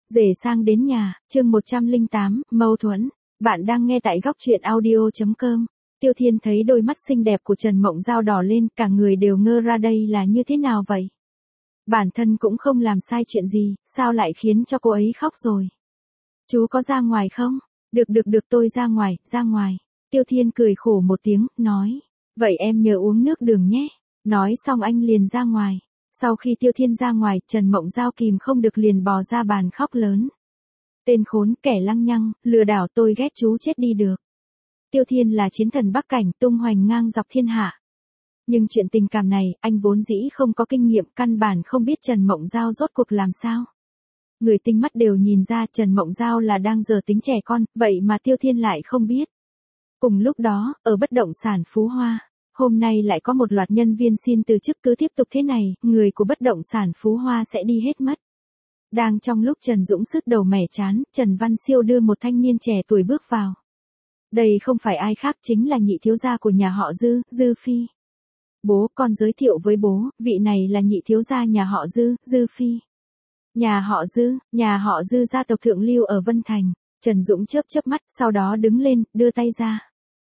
Rể sang đến nhà, chương 108, mâu thuẫn. Bạn đang nghe tại góc truyện audio.com. Tiêu Thiên thấy đôi mắt xinh đẹp của Trần Mộng Giao đỏ lên, cả người đều ngơ ra đây là như thế nào vậy? Bản thân cũng không làm sai chuyện gì, sao lại khiến cho cô ấy khóc rồi? Chú có ra ngoài không? Được tôi ra ngoài. Tiêu Thiên cười khổ một tiếng, nói. Vậy em nhớ uống nước đường nhé. Nói xong anh liền ra ngoài. Sau khi Tiêu Thiên ra ngoài, Trần Mộng Giao kìm không được liền bò ra bàn khóc lớn. Tên khốn, kẻ lăng nhăng, lừa đảo, tôi ghét chú chết đi được. Tiêu Thiên là chiến thần Bắc Cảnh, tung hoành ngang dọc thiên hạ. Nhưng chuyện tình cảm này, anh vốn dĩ không có kinh nghiệm, căn bản không biết Trần Mộng Giao rốt cuộc làm sao. Người tinh mắt đều nhìn ra Trần Mộng Giao là đang giở tính trẻ con, vậy mà Tiêu Thiên lại không biết. Cùng lúc đó, ở bất động sản Phú Hoa, hôm nay lại có một loạt nhân viên xin từ chức, cứ tiếp tục thế này, người của bất động sản Phú Hoa sẽ đi hết mất. Đang trong lúc Trần Dũng sứt đầu mẻ chán, Trần Văn Siêu đưa một thanh niên trẻ tuổi bước vào. Đây không phải ai khác chính là nhị thiếu gia của nhà họ Dư, Dư Phi. Bố, con giới thiệu với bố, vị này là nhị thiếu gia nhà họ Dư, Dư Phi. Nhà họ Dư gia tộc thượng lưu ở Vân Thành. Trần Dũng chớp mắt, sau đó đứng lên, đưa tay ra.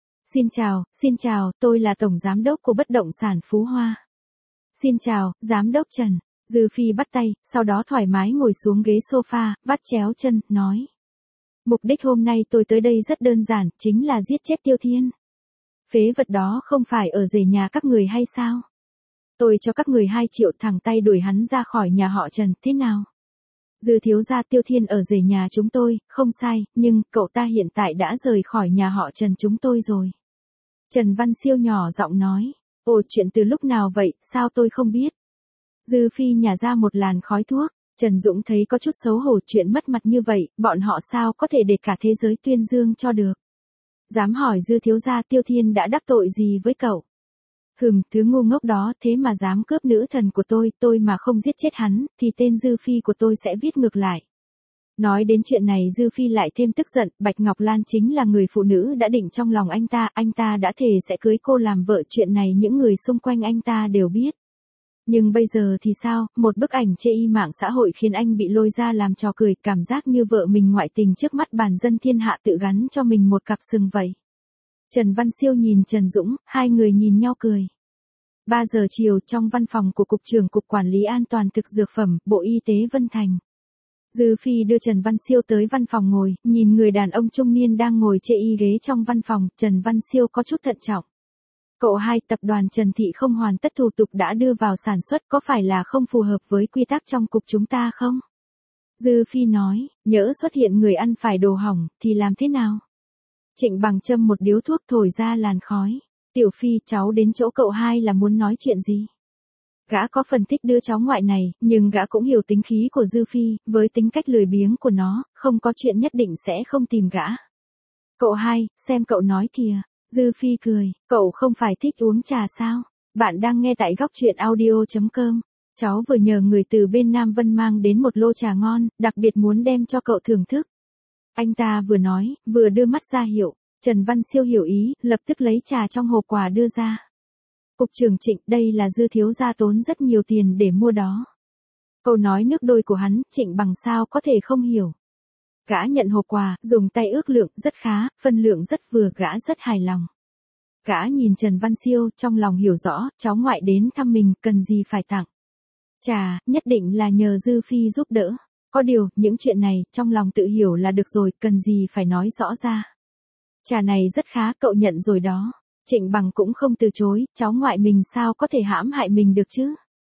Xin chào, tôi là tổng giám đốc của bất động sản Phú Hoa. Xin chào, giám đốc Trần. Dư Phi bắt tay, sau đó thoải mái ngồi xuống ghế sofa, vắt chéo chân, nói. Mục đích hôm nay tôi tới đây rất đơn giản, chính là giết chết Tiêu Thiên. Phế vật đó không phải ở rể nhà các người hay sao? Tôi cho các người 2 triệu thẳng tay đuổi hắn ra khỏi nhà họ Trần, thế nào? Dư thiếu gia, Tiêu Thiên ở rể nhà chúng tôi, không sai, nhưng cậu ta hiện tại đã rời khỏi nhà họ Trần chúng tôi rồi. Trần Văn Siêu nhỏ giọng nói. Ồ, chuyện từ lúc nào vậy, sao tôi không biết? Dư Phi nhả ra một làn khói thuốc. Trần Dũng thấy có chút xấu hổ, chuyện mất mặt như vậy, bọn họ sao có thể để cả thế giới tuyên dương cho được. Dám hỏi Dư thiếu gia, Tiêu Thiên đã đắc tội gì với cậu? Thứ ngu ngốc đó, thế mà dám cướp nữ thần của tôi mà không giết chết hắn, thì tên Dư Phi của tôi sẽ viết ngược lại. Nói đến chuyện này Dư Phi lại thêm tức giận, Bạch Ngọc Lan chính là người phụ nữ đã định trong lòng anh ta đã thề sẽ cưới cô làm vợ, chuyện này những người xung quanh anh ta đều biết. Nhưng bây giờ thì sao, một bức ảnh chê y mạng xã hội khiến anh bị lôi ra làm trò cười, cảm giác như vợ mình ngoại tình trước mắt bàn dân thiên hạ tự gắn cho mình một cặp sừng vậy. Trần Văn Siêu nhìn Trần Dũng, hai người nhìn nhau cười. 3 giờ chiều trong văn phòng của Cục trưởng Cục Quản lý An toàn Thực Dược Phẩm, Bộ Y tế Vân Thành. Dư Phi đưa Trần Văn Siêu tới văn phòng ngồi, nhìn người đàn ông trung niên đang ngồi chê y ghế trong văn phòng, Trần Văn Siêu có chút thận trọng. Cậu hai, tập đoàn Trần Thị không hoàn tất thủ tục đã đưa vào sản xuất, có phải là không phù hợp với quy tắc trong cục chúng ta không? Dư Phi nói, nhỡ xuất hiện người ăn phải đồ hỏng, thì làm thế nào? Trịnh Bằng châm một điếu thuốc thổi ra làn khói. Tiểu Phi, cháu đến chỗ cậu hai là muốn nói chuyện gì? Gã có phần thích đứa cháu ngoại này, nhưng gã cũng hiểu tính khí của Dư Phi, với tính cách lười biếng của nó, không có chuyện nhất định sẽ không tìm gã. Cậu hai, xem cậu nói kìa. Dư Phi cười, cậu không phải thích uống trà sao? Bạn đang nghe tại góc truyện audio.com. Cháu vừa nhờ người từ bên Nam Vân mang đến một lô trà ngon, đặc biệt muốn đem cho cậu thưởng thức. Anh ta vừa nói, vừa đưa mắt ra hiệu. Trần Văn Siêu hiểu ý, lập tức lấy trà trong hộp quà đưa ra. Cục trưởng Trịnh, đây là Dư thiếu gia tốn rất nhiều tiền để mua đó. Câu nói nước đôi của hắn, Trịnh Bằng sao có thể không hiểu. Gã nhận hộp quà, dùng tay ước lượng, rất khá, phân lượng rất vừa, gã rất hài lòng. Gã nhìn Trần Văn Siêu, trong lòng hiểu rõ, cháu ngoại đến thăm mình, cần gì phải tặng. Chà, nhất định là nhờ Dư Phi giúp đỡ. Có điều, những chuyện này, trong lòng tự hiểu là được rồi, cần gì phải nói rõ ra. Trà này rất khá, cậu nhận rồi đó. Trịnh Bằng cũng không từ chối, cháu ngoại mình sao có thể hãm hại mình được chứ.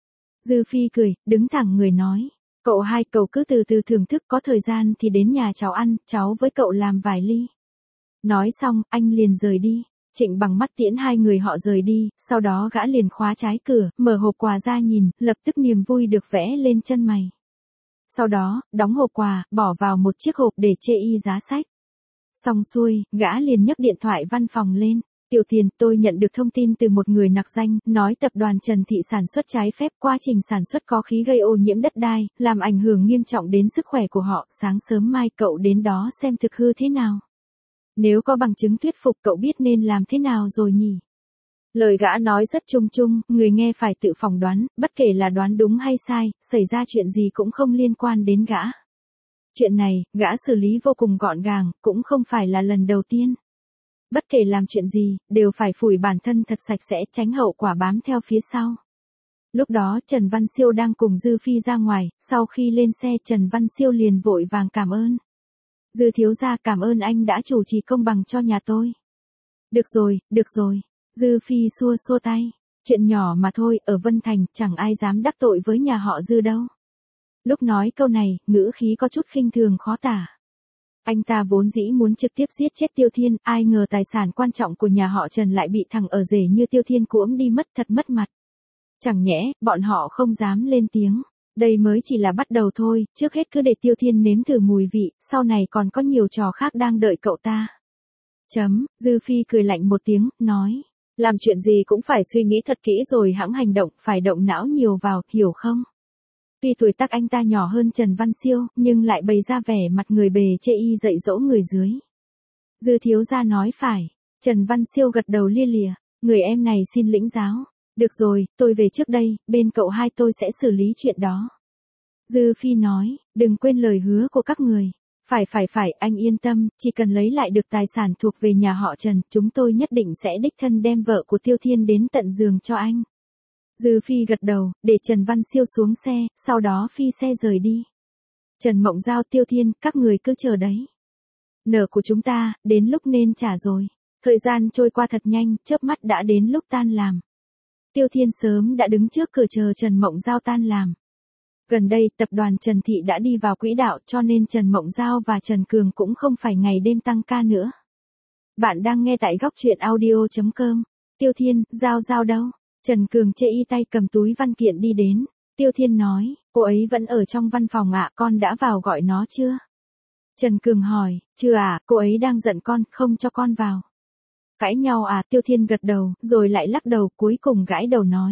Dư Phi cười, đứng thẳng người nói. Cậu hai, cậu cứ từ từ thưởng thức, có thời gian thì đến nhà cháu ăn, cháu với cậu làm vài ly. Nói xong, anh liền rời đi. Trịnh Bằng mắt tiễn hai người họ rời đi, sau đó gã liền khóa trái cửa, mở hộp quà ra nhìn, lập tức niềm vui được vẽ lên chân mày. Sau đó, đóng hộp quà, bỏ vào một chiếc hộp để chê y giá sách. Xong xuôi, gã liền nhấc điện thoại văn phòng lên. Tiểu Tiền, tôi nhận được thông tin từ một người nặc danh, nói tập đoàn Trần Thị sản xuất trái phép, quá trình sản xuất có khí gây ô nhiễm đất đai, làm ảnh hưởng nghiêm trọng đến sức khỏe của họ, sáng sớm mai cậu đến đó xem thực hư thế nào. Nếu có bằng chứng thuyết phục cậu biết nên làm thế nào rồi nhỉ? Lời gã nói rất chung chung, người nghe phải tự phỏng đoán, bất kể là đoán đúng hay sai, xảy ra chuyện gì cũng không liên quan đến gã. Chuyện này, gã xử lý vô cùng gọn gàng, cũng không phải là lần đầu tiên. Bất kể làm chuyện gì, đều phải phủi bản thân thật sạch sẽ, tránh hậu quả bám theo phía sau. Lúc đó Trần Văn Siêu đang cùng Dư Phi ra ngoài, sau khi lên xe Trần Văn Siêu liền vội vàng cảm ơn. Dư thiếu gia, cảm ơn anh đã chủ trì công bằng cho nhà tôi. Được rồi. Dư Phi xua xua tay. Chuyện nhỏ mà thôi, ở Vân Thành, chẳng ai dám đắc tội với nhà họ Dư đâu. Lúc nói câu này, ngữ khí có chút khinh thường khó tả. Anh ta vốn dĩ muốn trực tiếp giết chết Tiêu Thiên, ai ngờ tài sản quan trọng của nhà họ Trần lại bị thằng ở rể như Tiêu Thiên cuỗm đi mất, thật mất mặt. Chẳng nhẽ, bọn họ không dám lên tiếng. Đây mới chỉ là bắt đầu thôi, trước hết cứ để Tiêu Thiên nếm thử mùi vị, sau này còn có nhiều trò khác đang đợi cậu ta. Dư Phi cười lạnh một tiếng, nói. Làm chuyện gì cũng phải suy nghĩ thật kỹ rồi hãng hành động, phải động não nhiều vào, hiểu không? Tuy tuổi tác anh ta nhỏ hơn Trần Văn Siêu, nhưng lại bày ra vẻ mặt người bề chê y dạy dỗ người dưới. Dư thiếu gia nói phải. Trần Văn Siêu gật đầu lia lịa. Người em này xin lĩnh giáo. Được rồi, tôi về trước đây, bên cậu hai tôi sẽ xử lý chuyện đó. Dư Phi nói, đừng quên lời hứa của các người. Phải, anh yên tâm, chỉ cần lấy lại được tài sản thuộc về nhà họ Trần, chúng tôi nhất định sẽ đích thân đem vợ của Tiêu Thiên đến tận giường cho anh. Dư Phi gật đầu, để Trần Văn Siêu xuống xe, sau đó phi xe rời đi. Trần Mộng Giao, Tiêu Thiên, các người cứ chờ đấy. Nợ của chúng ta, đến lúc nên trả rồi. Thời gian trôi qua thật nhanh, chớp mắt đã đến lúc tan làm. Tiêu Thiên sớm đã đứng trước cửa chờ Trần Mộng Giao tan làm. Gần đây, tập đoàn Trần Thị đã đi vào quỹ đạo cho nên Trần Mộng Giao và Trần Cường cũng không phải ngày đêm tăng ca nữa. Bạn đang nghe tại góc truyện audio.com. Tiêu Thiên, Giao đâu? Trần Cường chê y tay cầm túi văn kiện đi đến. Tiêu Thiên nói, cô ấy vẫn ở trong văn phòng ạ, con đã vào gọi nó chưa? Trần Cường hỏi, chưa à, cô ấy đang giận con, không cho con vào. Cãi nhau à? Tiêu Thiên gật đầu, rồi lại lắc đầu, cuối cùng gãi đầu nói.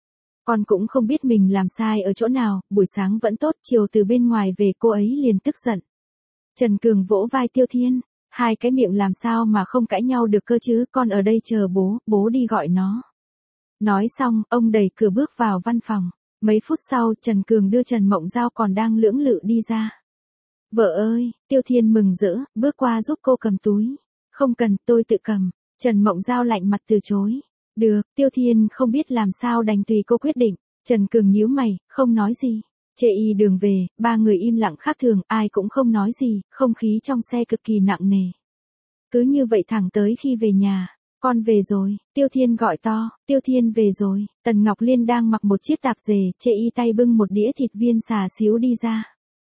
Con cũng không biết mình làm sai ở chỗ nào, buổi sáng vẫn tốt, chiều từ bên ngoài về cô ấy liền tức giận. Trần Cường vỗ vai Tiêu Thiên, hai cái miệng làm sao mà không cãi nhau được cơ chứ, con ở đây chờ bố đi gọi nó. Nói xong, ông đẩy cửa bước vào văn phòng. Mấy phút sau, Trần Cường đưa Trần Mộng Giao còn đang lưỡng lự đi ra. Vợ ơi, Tiêu Thiên mừng rỡ, bước qua giúp cô cầm túi. Không cần, tôi tự cầm. Trần Mộng Giao lạnh mặt từ chối. Được, Tiêu Thiên không biết làm sao đành tùy cô quyết định. Trần Cường nhíu mày, không nói gì. Chê y đường về, ba người im lặng khác thường, ai cũng không nói gì, không khí trong xe cực kỳ nặng nề. Cứ như vậy thẳng tới khi về nhà. Con về rồi, Tiêu Thiên gọi to, Tiêu Thiên về rồi. Tần Ngọc Liên đang mặc một chiếc tạp dề, chê y tay bưng một đĩa thịt viên xà xíu đi ra.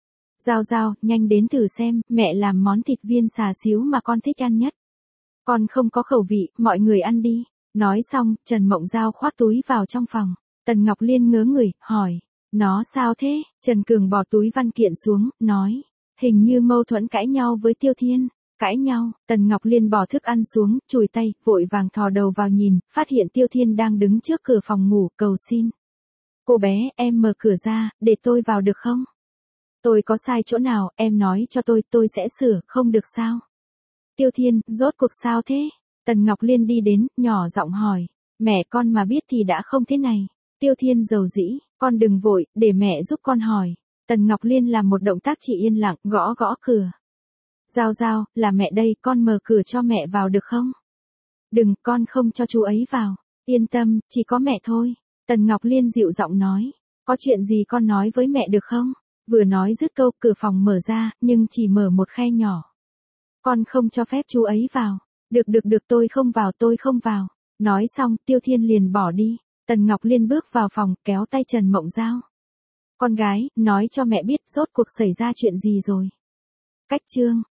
Giao, nhanh đến thử xem, mẹ làm món thịt viên xà xíu mà con thích ăn nhất. Con không có khẩu vị, mọi người ăn đi. Nói xong, Trần Mộng Giao khoác túi vào trong phòng. Tần Ngọc Liên ngớ người, hỏi, nó sao thế? Trần Cường bỏ túi văn kiện xuống, nói, hình như mâu thuẫn cãi nhau với Tiêu Thiên. Cãi nhau, Tần Ngọc Liên bỏ thức ăn xuống, chùi tay, vội vàng thò đầu vào nhìn, phát hiện Tiêu Thiên đang đứng trước cửa phòng ngủ, cầu xin. Cô bé, em mở cửa ra, để tôi vào được không? Tôi có sai chỗ nào, em nói cho tôi sẽ sửa, không được sao? Tiêu Thiên, rốt cuộc sao thế? Tần Ngọc Liên đi đến, nhỏ giọng hỏi. Mẹ con mà biết thì đã không thế này. Tiêu Thiên dầu dĩ, con đừng vội, để mẹ giúp con hỏi. Tần Ngọc Liên làm một động tác chỉ yên lặng, gõ cửa. Giao, là mẹ đây, con mở cửa cho mẹ vào được không? Đừng, con không cho chú ấy vào. Yên tâm, chỉ có mẹ thôi. Tần Ngọc Liên dịu giọng nói. Có chuyện gì con nói với mẹ được không? Vừa nói dứt câu, cửa phòng mở ra, nhưng chỉ mở một khe nhỏ. Con không cho phép chú ấy vào. Được, tôi không vào. Nói xong, Tiêu Thiên liền bỏ đi. Tần Ngọc Liên bước vào phòng, kéo tay Trần Mộng Giao. Con gái, nói cho mẹ biết rốt cuộc xảy ra chuyện gì rồi. Cách chương.